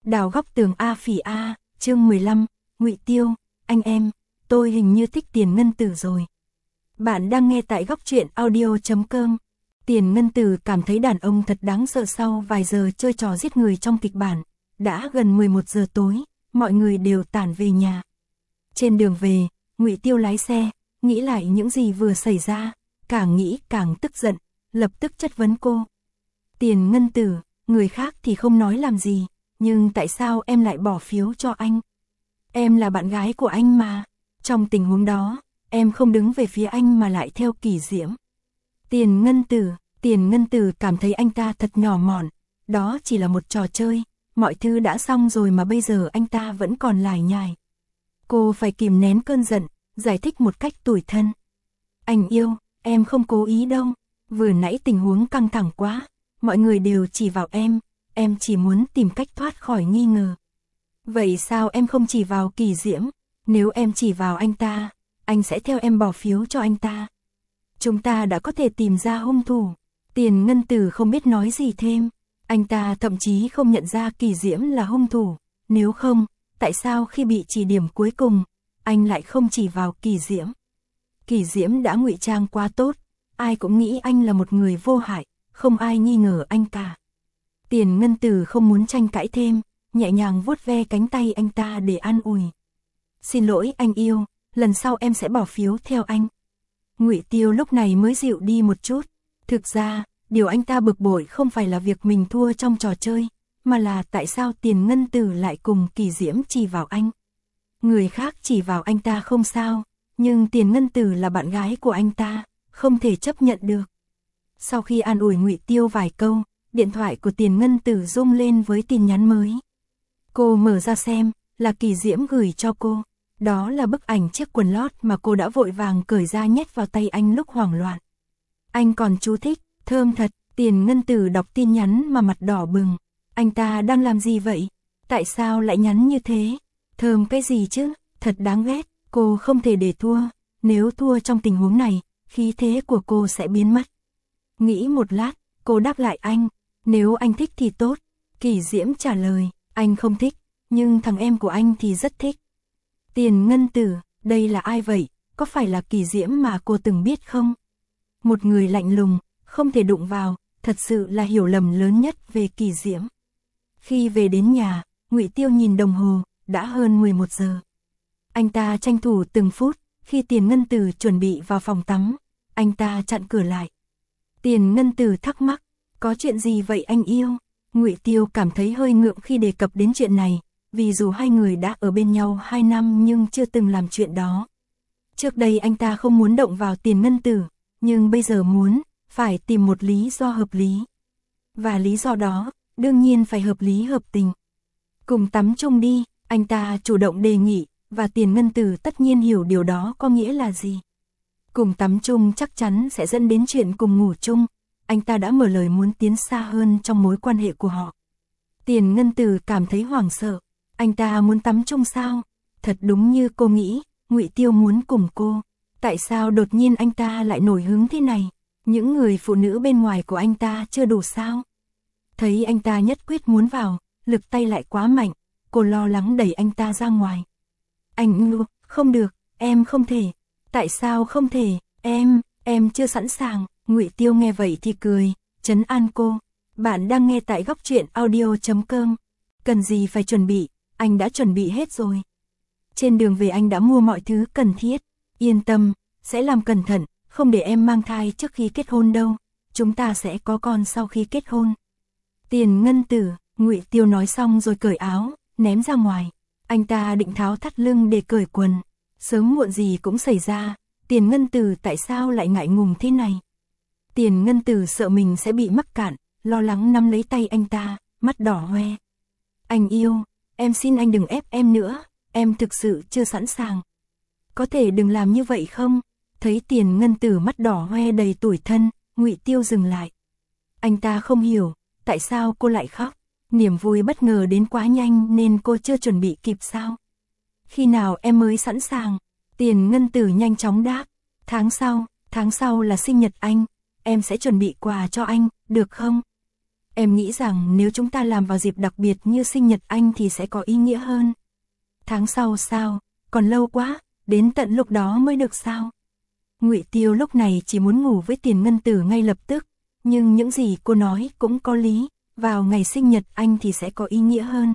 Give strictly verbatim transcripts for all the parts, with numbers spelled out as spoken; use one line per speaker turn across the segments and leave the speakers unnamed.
Đào góc tường A phỉ A, chương mười lăm, Ngụy Tiêu, anh em, tôi hình như thích Tiền Ngân Tử rồi. Bạn đang nghe tại góc truyện audio chấm com. Tiền Ngân Tử cảm thấy đàn ông thật đáng sợ sau vài giờ chơi trò giết người trong kịch bản. Đã gần mười một giờ tối, mọi người đều tản về nhà. Trên đường về, Ngụy Tiêu lái xe, nghĩ lại những gì vừa xảy ra, càng nghĩ càng tức giận, lập tức chất vấn cô. Tiền Ngân Tử, người khác thì không nói làm gì, nhưng tại sao em lại bỏ phiếu cho anh? Em là bạn gái của anh mà, trong tình huống đó, em không đứng về phía anh mà lại theo Kỳ Diễm. Tiền Ngân Tử, Tiền Ngân Tử cảm thấy anh ta thật nhỏ mọn, đó chỉ là một trò chơi, mọi thứ đã xong rồi mà bây giờ anh ta vẫn còn lải nhải. Cô phải kìm nén cơn giận, giải thích một cách tủi thân. Anh yêu, em không cố ý đâu, vừa nãy tình huống căng thẳng quá, mọi người đều chỉ vào em, em chỉ muốn tìm cách thoát khỏi nghi ngờ. Vậy sao em không chỉ vào Kỳ Diễm? Nếu em chỉ vào anh ta, anh sẽ theo em bỏ phiếu cho anh ta. Chúng ta đã có thể tìm ra hung thủ. Tiền Ngân Tử không biết nói gì thêm. Anh ta thậm chí không nhận ra Kỳ Diễm là hung thủ. Nếu không, tại sao khi bị chỉ điểm cuối cùng, anh lại không chỉ vào Kỳ Diễm? Kỳ Diễm đã ngụy trang quá tốt, ai cũng nghĩ anh là một người vô hại, không ai nghi ngờ anh cả. Tiền Ngân Tử không muốn tranh cãi thêm, nhẹ nhàng vuốt ve cánh tay anh ta để an ủi. Xin lỗi anh yêu, lần sau em sẽ bỏ phiếu theo anh. Ngụy Tiêu lúc này mới dịu đi một chút. Thực ra, điều anh ta bực bội không phải là việc mình thua trong trò chơi, mà là tại sao Tiền Ngân Tử lại cùng Kỳ Diễm chỉ vào anh. Người khác chỉ vào anh ta không sao, nhưng Tiền Ngân Tử là bạn gái của anh ta, không thể chấp nhận được. Sau khi an ủi Ngụy Tiêu vài câu, điện thoại của Tiền Ngân Tử rung lên với tin nhắn mới. Cô mở ra xem, là Kỳ Diễm gửi cho cô. Đó là bức ảnh chiếc quần lót mà cô đã vội vàng cởi ra nhét vào tay anh lúc hoảng loạn. Anh còn chú thích, thơm thật. Tiền Ngân Tử đọc tin nhắn mà mặt đỏ bừng. Anh ta đang làm gì vậy? Tại sao lại nhắn như thế? Thơm cái gì chứ? Thật đáng ghét. Cô không thể để thua. Nếu thua trong tình huống này, khí thế của cô sẽ biến mất. Nghĩ một lát, cô đáp lại anh. Nếu anh thích thì tốt. Kỳ Diễm trả lời, anh không thích, nhưng thằng em của anh thì rất thích. Tiền Ngân Tử, đây là ai vậy? Có phải là Kỳ Diễm mà cô từng biết không? Một người lạnh lùng, không thể đụng vào, thật sự là hiểu lầm lớn nhất về Kỳ Diễm. Khi về đến nhà, Ngụy Tiêu nhìn đồng hồ, đã hơn mười một giờ. Anh ta tranh thủ từng phút, khi Tiền Ngân Tử chuẩn bị vào phòng tắm, anh ta chặn cửa lại. Tiền Ngân Tử thắc mắc, có chuyện gì vậy anh yêu? Ngụy Tiêu cảm thấy hơi ngượng khi đề cập đến chuyện này, vì dù hai người đã ở bên nhau hai năm nhưng chưa từng làm chuyện đó. Trước đây anh ta không muốn động vào Tiền Ngân Tử, nhưng bây giờ muốn, phải tìm một lý do hợp lý. Và lý do đó, đương nhiên phải hợp lý hợp tình. Cùng tắm chung đi, anh ta chủ động đề nghị, và Tiền Ngân Tử tất nhiên hiểu điều đó có nghĩa là gì. Cùng tắm chung chắc chắn sẽ dẫn đến chuyện cùng ngủ chung. Anh ta đã mở lời muốn tiến xa hơn trong mối quan hệ của họ. Tiền Ngân Tử cảm thấy hoảng sợ. Anh ta muốn tắm chung sao? Thật đúng như cô nghĩ, Ngụy Tiêu muốn cùng cô. Tại sao đột nhiên anh ta lại nổi hứng thế này? Những người phụ nữ bên ngoài của anh ta chưa đủ sao? Thấy anh ta nhất quyết muốn vào, lực tay lại quá mạnh, cô lo lắng đẩy anh ta ra ngoài. Anh ư, không được, em không thể. Tại sao không thể? Em, em chưa sẵn sàng. Ngụy Tiêu nghe vậy thì cười, trấn an cô. Bạn đang nghe tại góc truyện audio chấm com. Cần gì phải chuẩn bị, anh đã chuẩn bị hết rồi. Trên đường về anh đã mua mọi thứ cần thiết. Yên tâm, sẽ làm cẩn thận, không để em mang thai trước khi kết hôn đâu. Chúng ta sẽ có con sau khi kết hôn. Tiền Ngân Tử, Ngụy Tiêu nói xong rồi cởi áo, ném ra ngoài. Anh ta định tháo thắt lưng để cởi quần. Sớm muộn gì cũng xảy ra, Tiền Ngân Tử tại sao lại ngại ngùng thế này? Tiền Ngân Tử sợ mình sẽ bị mắc cạn, lo lắng nắm lấy tay anh ta, mắt đỏ hoe. Anh yêu, em xin anh đừng ép em nữa, em thực sự chưa sẵn sàng. Có thể đừng làm như vậy không? Thấy Tiền Ngân Tử mắt đỏ hoe đầy tủi thân, Ngụy Tiêu dừng lại. Anh ta không hiểu, tại sao cô lại khóc? Niềm vui bất ngờ đến quá nhanh nên cô chưa chuẩn bị kịp sao? Khi nào em mới sẵn sàng? Tiền Ngân Tử nhanh chóng đáp. Tháng sau, tháng sau là sinh nhật anh. Em sẽ chuẩn bị quà cho anh, được không? Em nghĩ rằng nếu chúng ta làm vào dịp đặc biệt như sinh nhật anh thì sẽ có ý nghĩa hơn. Tháng sau sao? Còn lâu quá, đến tận lúc đó mới được sao? Ngụy Tiêu lúc này chỉ muốn ngủ với Tiền Ngân Tử ngay lập tức, nhưng những gì cô nói cũng có lý, vào ngày sinh nhật anh thì sẽ có ý nghĩa hơn.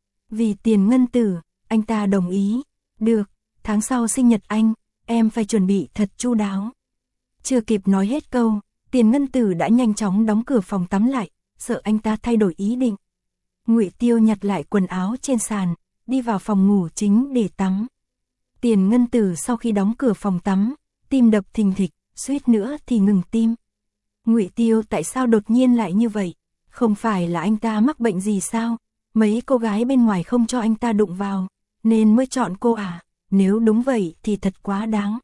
Vì Tiền Ngân Tử, anh ta đồng ý. Được, tháng sau sinh nhật anh, em phải chuẩn bị thật chu đáo. Chưa kịp nói hết câu, Tiền Ngân Tử đã nhanh chóng đóng cửa phòng tắm lại, sợ anh ta thay đổi ý định. Ngụy Tiêu nhặt lại quần áo trên sàn, đi vào phòng ngủ chính để tắm. Tiền Ngân Tử sau khi đóng cửa phòng tắm, tim đập thình thịch, suýt nữa thì ngừng tim. Ngụy Tiêu tại sao đột nhiên lại như vậy? Không phải là anh ta mắc bệnh gì sao? Mấy cô gái bên ngoài không cho anh ta đụng vào, nên mới chọn cô à? Nếu đúng vậy thì thật quá đáng.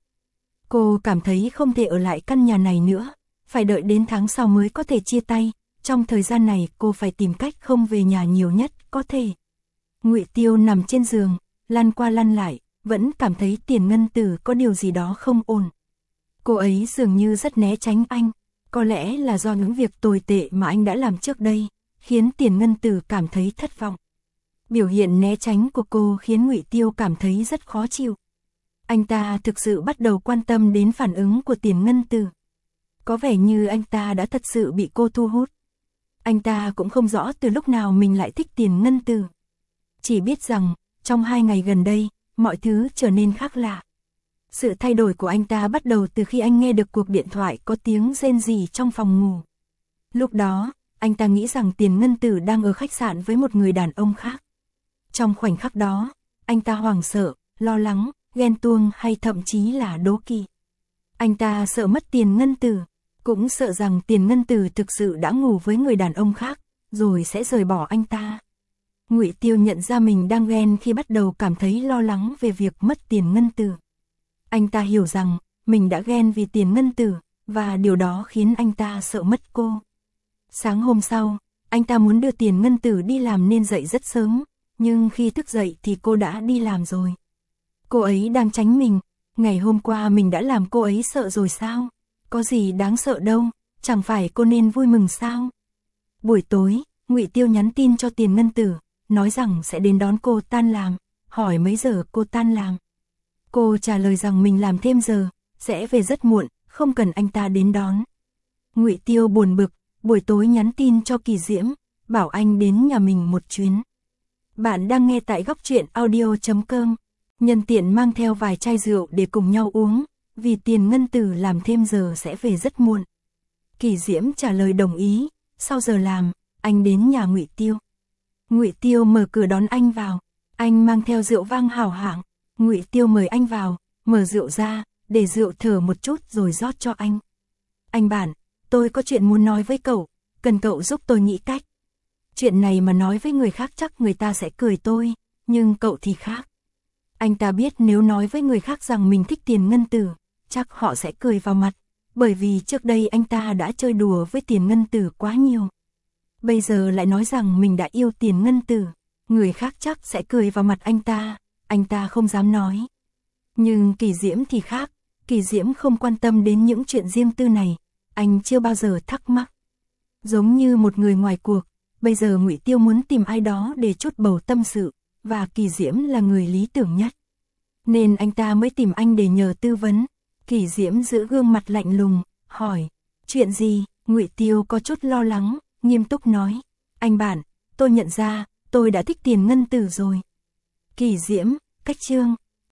Cô cảm thấy không thể ở lại căn nhà này nữa, phải đợi đến tháng sau mới có thể chia tay. Trong thời gian này cô phải tìm cách không về nhà nhiều nhất có thể. Ngụy Tiêu nằm trên giường, lăn qua lăn lại, vẫn cảm thấy Tiền Ngân Tử có điều gì đó không ổn. Cô ấy dường như rất né tránh anh, có lẽ là do những việc tồi tệ mà anh đã làm trước đây, khiến Tiền Ngân Tử cảm thấy thất vọng. Biểu hiện né tránh của cô khiến Ngụy Tiêu cảm thấy rất khó chịu. Anh ta thực sự bắt đầu quan tâm đến phản ứng của Tiền Ngân Tử. Có vẻ như anh ta đã thật sự bị cô thu hút. Anh ta cũng không rõ từ lúc nào mình lại thích Tiền Ngân Tử. Chỉ biết rằng, trong hai ngày gần đây, mọi thứ trở nên khác lạ. Sự thay đổi của anh ta bắt đầu từ khi anh nghe được cuộc điện thoại có tiếng rên rỉ trong phòng ngủ. Lúc đó, anh ta nghĩ rằng Tiền Ngân Tử đang ở khách sạn với một người đàn ông khác. Trong khoảnh khắc đó, anh ta hoảng sợ, lo lắng, ghen tuông hay thậm chí là đố kỵ. Anh ta sợ mất Tiền Ngân Tử, cũng sợ rằng Tiền Ngân Tử thực sự đã ngủ với người đàn ông khác, rồi sẽ rời bỏ anh ta. Ngụy Tiêu nhận ra mình đang ghen khi bắt đầu cảm thấy lo lắng về việc mất Tiền Ngân Tử. Anh ta hiểu rằng, mình đã ghen vì Tiền Ngân Tử, và điều đó khiến anh ta sợ mất cô. Sáng hôm sau, anh ta muốn đưa Tiền Ngân Tử đi làm nên dậy rất sớm, nhưng khi thức dậy thì cô đã đi làm rồi. Cô ấy đang tránh mình, ngày hôm qua mình đã làm cô ấy sợ rồi sao? Có gì đáng sợ đâu, chẳng phải cô nên vui mừng sao? Buổi tối, Ngụy Tiêu nhắn tin cho Tiền Ngân Tử, nói rằng sẽ đến đón cô tan làm, hỏi mấy giờ cô tan làm. Cô trả lời rằng mình làm thêm giờ, sẽ về rất muộn, không cần anh ta đến đón. Ngụy Tiêu buồn bực, buổi tối nhắn tin cho Kỳ Diễm, bảo anh đến nhà mình một chuyến. Bạn đang nghe tại góc truyện audio chấm com, nhân tiện mang theo vài chai rượu để cùng nhau uống, vì Tiền Ngân Tử làm thêm giờ sẽ về rất muộn. Kỳ Diễm trả lời đồng ý, sau giờ làm, anh đến nhà Ngụy Tiêu. Ngụy Tiêu mở cửa đón anh vào, anh mang theo rượu vang hảo hạng. Ngụy Tiêu mời anh vào, mở rượu ra, để rượu thở một chút rồi rót cho anh. Anh bạn, tôi có chuyện muốn nói với cậu, cần cậu giúp tôi nghĩ cách. Chuyện này mà nói với người khác chắc người ta sẽ cười tôi, nhưng cậu thì khác. Anh ta biết nếu nói với người khác rằng mình thích Tiền Ngân Tử, chắc họ sẽ cười vào mặt, bởi vì trước đây anh ta đã chơi đùa với Tiền Ngân Tử quá nhiều. Bây giờ lại nói rằng mình đã yêu Tiền Ngân Tử, người khác chắc sẽ cười vào mặt anh ta, anh ta không dám nói. Nhưng Kỳ Diễm thì khác, Kỳ Diễm không quan tâm đến những chuyện riêng tư này, anh chưa bao giờ thắc mắc. Giống như một người ngoài cuộc, bây giờ Ngụy Tiêu muốn tìm ai đó để chút bầu tâm sự, và Kỳ Diễm là người lý tưởng nhất. Nên anh ta mới tìm anh để nhờ tư vấn. Kỳ Diễm giữ gương mặt lạnh lùng, hỏi, chuyện gì? Ngụy Tiêu có chút lo lắng, nghiêm túc nói, anh bạn, tôi nhận ra, tôi đã thích Tiền Ngân Tử rồi. Kỳ Diễm, cách chương.